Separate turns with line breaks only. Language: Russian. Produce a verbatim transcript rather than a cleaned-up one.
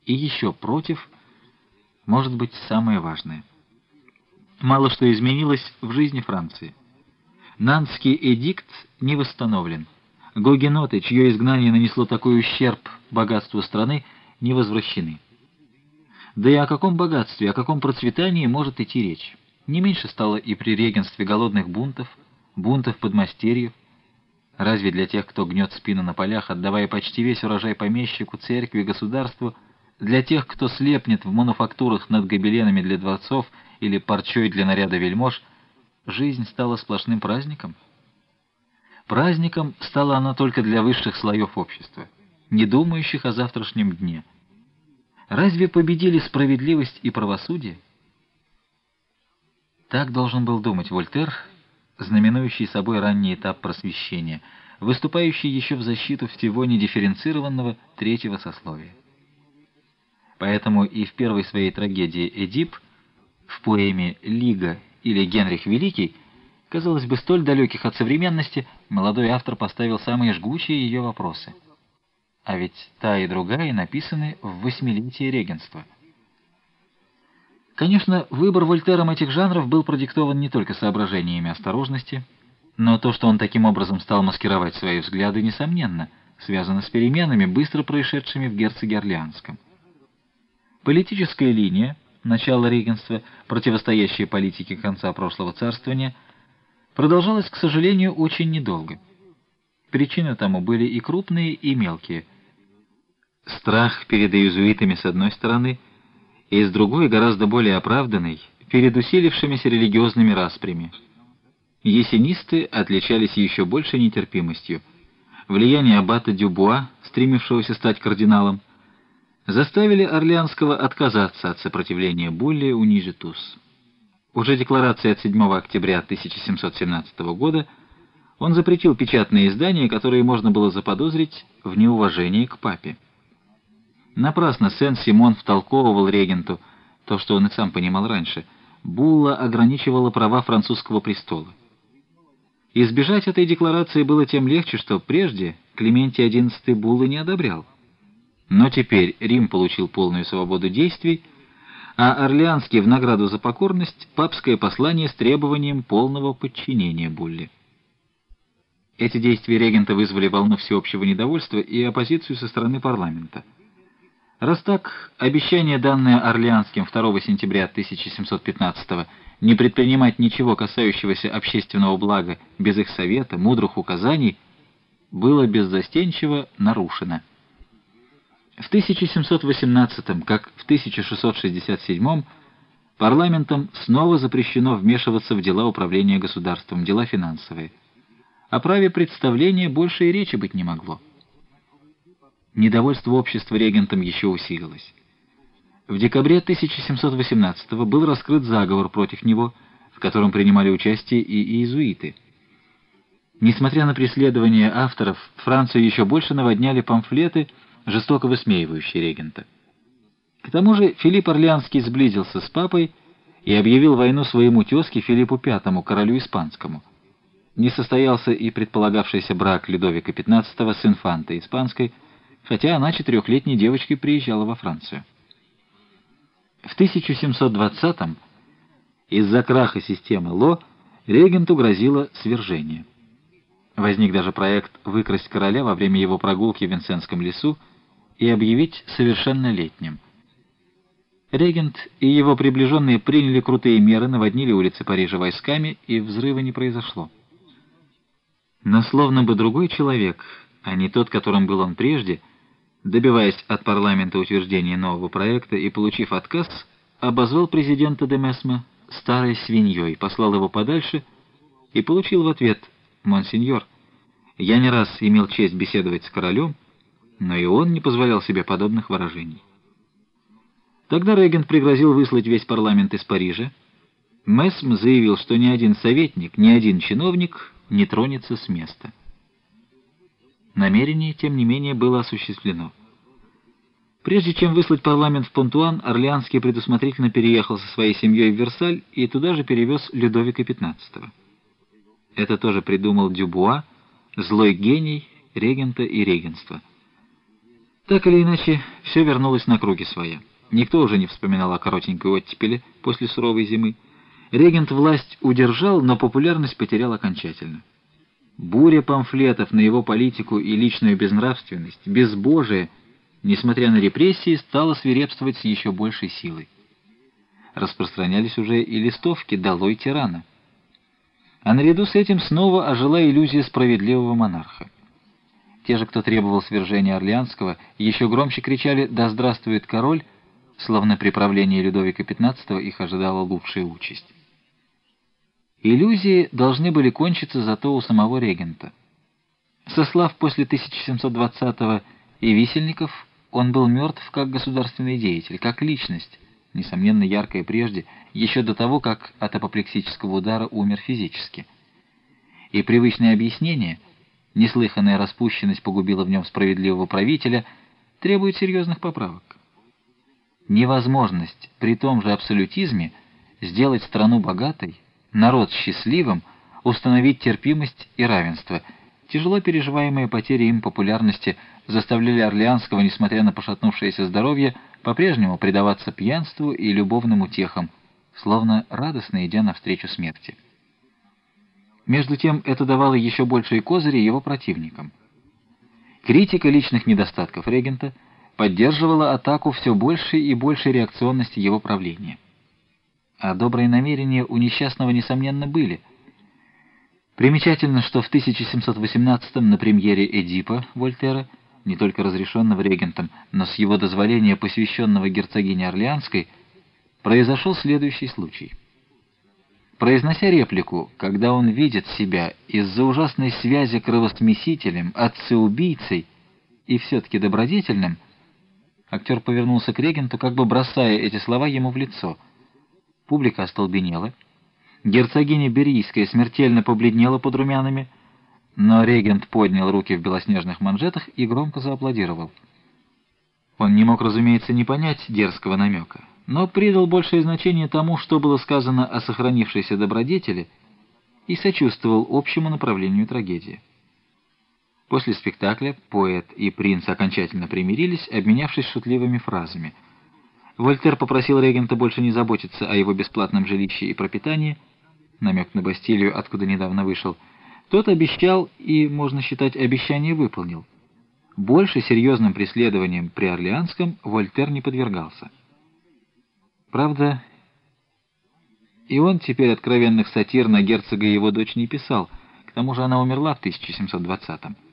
И еще против, может быть, самое важное. Мало что изменилось в жизни Франции. Нантский эдикт не восстановлен. Гугеноты, чье изгнание нанесло такой ущерб богатству страны, не возвращены. Да и о каком богатстве, о каком процветании может идти речь? Не меньше стало и при регенстве голодных бунтов, бунтов подмастерьев. Разве для тех, кто гнет спину на полях, отдавая почти весь урожай помещику, церкви, государству, для тех, кто слепнет в мануфактурах над гобеленами для дворцов или парчой для наряда вельмож, жизнь стала сплошным праздником? Праздником стала она только для высших слоев общества, не думающих о завтрашнем дне. Разве победили справедливость и правосудие? Так должен был думать Вольтер, знаменующий собой ранний этап просвещения, выступающий еще в защиту всего недифференцированного третьего сословия. Поэтому и в первой своей трагедии «Эдип», в поэме «Лига» или «Генрих Великий», казалось бы, столь далеких от современности, молодой автор поставил самые жгучие ее вопросы. А ведь та и другая написаны в восьмилетие регенства. Конечно, выбор Вольтером этих жанров был продиктован не только соображениями осторожности, но то, что он таким образом стал маскировать свои взгляды, несомненно, связано с переменами, быстро происшедшими в герцоге Орлеанском. Политическая линия, начало регенства, противостоящая политике конца прошлого царствования, продолжалась, к сожалению, очень недолго. Причины тому были и крупные, и мелкие. Страх перед иезуитами с одной стороны, и с другой, гораздо более оправданный, перед усилившимися религиозными распрями. Ессенисты отличались еще большей нетерпимостью. Влияние аббата Дюбуа, стремившегося стать кардиналом, заставили Орлеанского отказаться от сопротивления булле «Унижитус». Уже декларацией от седьмого октября тысяча семьсот семнадцатого года он запретил печатные издания, которые можно было заподозрить в неуважении к папе. Напрасно Сен-Симон втолковывал регенту то, что он и сам понимал раньше. Булла ограничивала права французского престола. Избежать этой декларации было тем легче, что прежде Клементий одиннадцатый буллы не одобрял. Но теперь Рим получил полную свободу действий, а Орлеанский в награду за покорность папское послание с требованием полного подчинения булле. Эти действия регента вызвали волну всеобщего недовольства и оппозицию со стороны парламента. Раз так, обещание, данное Орлеанским второго сентября тысяча семьсот пятнадцатого, не предпринимать ничего, касающегося общественного блага, без их совета, мудрых указаний, было беззастенчиво нарушено. В тысяча семьсот восемнадцатом, как в тысяча шестьсот шестьдесят седьмом, парламентом снова запрещено вмешиваться в дела управления государством, дела финансовые. О праве представления больше и речи быть не могло. Недовольство общества регентом еще усилилось. В декабре тысяча семьсот восемнадцатого был раскрыт заговор против него, в котором принимали участие и иезуиты. Несмотря на преследование авторов, Францию еще больше наводняли памфлеты, жестоко высмеивающие регента. К тому же Филипп Орлеанский сблизился с папой и объявил войну своему тезке Филиппу Пятому, королю испанскому. Не состоялся и предполагавшийся брак Людовика пятнадцатого с инфантой испанской, хотя она четырехлетней девочкой приезжала во Францию. В тысяча семьсот двадцатом из-за краха системы Ло регенту грозило свержение. Возник даже проект выкрасть короля во время его прогулки в Винсентском лесу и объявить совершеннолетним. Регент и его приближенные приняли крутые меры, наводнили улицы Парижа войсками, и взрыва не произошло. Но словно бы другой человек, а не тот, которым был он прежде, добиваясь от парламента утверждения нового проекта и получив отказ, обозвал президента де Месме старой свиньей, послал его подальше и получил в ответ: «Монсеньор, я не раз имел честь беседовать с королем, но и он не позволял себе подобных выражений». Тогда регент пригрозил выслать весь парламент из Парижа. Месм заявил, что ни один советник, ни один чиновник не тронется с места. Намерение, тем не менее, было осуществлено. Прежде чем выслать парламент в Понтуан, Орлеанский предусмотрительно переехал со своей семьей в Версаль и туда же перевез Людовика пятнадцатого. Это тоже придумал Дюбуа, злой гений регента и регенства. Так или иначе, все вернулось на круги своя. Никто уже не вспоминал о коротенькой оттепели после суровой зимы. Регент власть удержал, но популярность потерял окончательно. Буря памфлетов на его политику и личную безнравственность, безбожие, несмотря на репрессии, стало свирепствовать с еще большей силой. Распространялись уже и листовки «Долой тирана». А наряду с этим снова ожила иллюзия справедливого монарха. Те же, кто требовал свержения Орлеанского, еще громче кричали «Да здравствует король!», словно при правлении Людовика пятнадцатого их ожидала лучшая участь. Иллюзии должны были кончиться зато у самого регента. Сослав после тысяча семьсот двадцатого и висельников, он был мертв как государственный деятель, как личность, несомненно яркая прежде, еще до того, как от апоплексического удара умер физически. И привычное объяснение, неслыханная распущенность погубила в нем справедливого правителя, требует серьезных поправок. Невозможность при том же абсолютизме сделать страну богатой, народ счастливым, установить терпимость и равенство. Тяжело переживаемые потери им популярности заставляли Орлеанского, несмотря на пошатнувшееся здоровье, по-прежнему предаваться пьянству и любовным утехам, словно радостно идя навстречу смерти. Между тем это давало еще большие козыри его противникам. Критика личных недостатков регента поддерживала атаку все большей и большей реакционности его правления. А добрые намерения у несчастного, несомненно, были. Примечательно, что в тысяча семьсот восемнадцатом на премьере «Эдипа» Вольтера, не только разрешенного регентом, но с его дозволения посвященного герцогине Орлеанской, произошел следующий случай. Произнося реплику, когда он видит себя из-за ужасной связи кровосмесителем, отцеубийцей и все-таки добродетельным, актер повернулся к регенту, как бы бросая эти слова ему в лицо. Публика остолбенела. Герцогиня Берийская смертельно побледнела под румянами, но регент поднял руки в белоснежных манжетах и громко зааплодировал. Он не мог, разумеется, не понять дерзкого намека, но придал большее значение тому, что было сказано о сохранившейся добродетели, и сочувствовал общему направлению трагедии. После спектакля поэт и принц окончательно примирились, обменявшись шутливыми фразами. Вольтер попросил регента больше не заботиться о его бесплатном жилище и пропитании, намек на Бастилию, откуда недавно вышел. Тот обещал, и, можно считать, обещание выполнил. Больше серьезным преследованием при Орлеанском Вольтер не подвергался. Правда, и он теперь откровенных сатир на герцога и его дочь не писал, к тому же она умерла в тысяча семьсот двадцатом.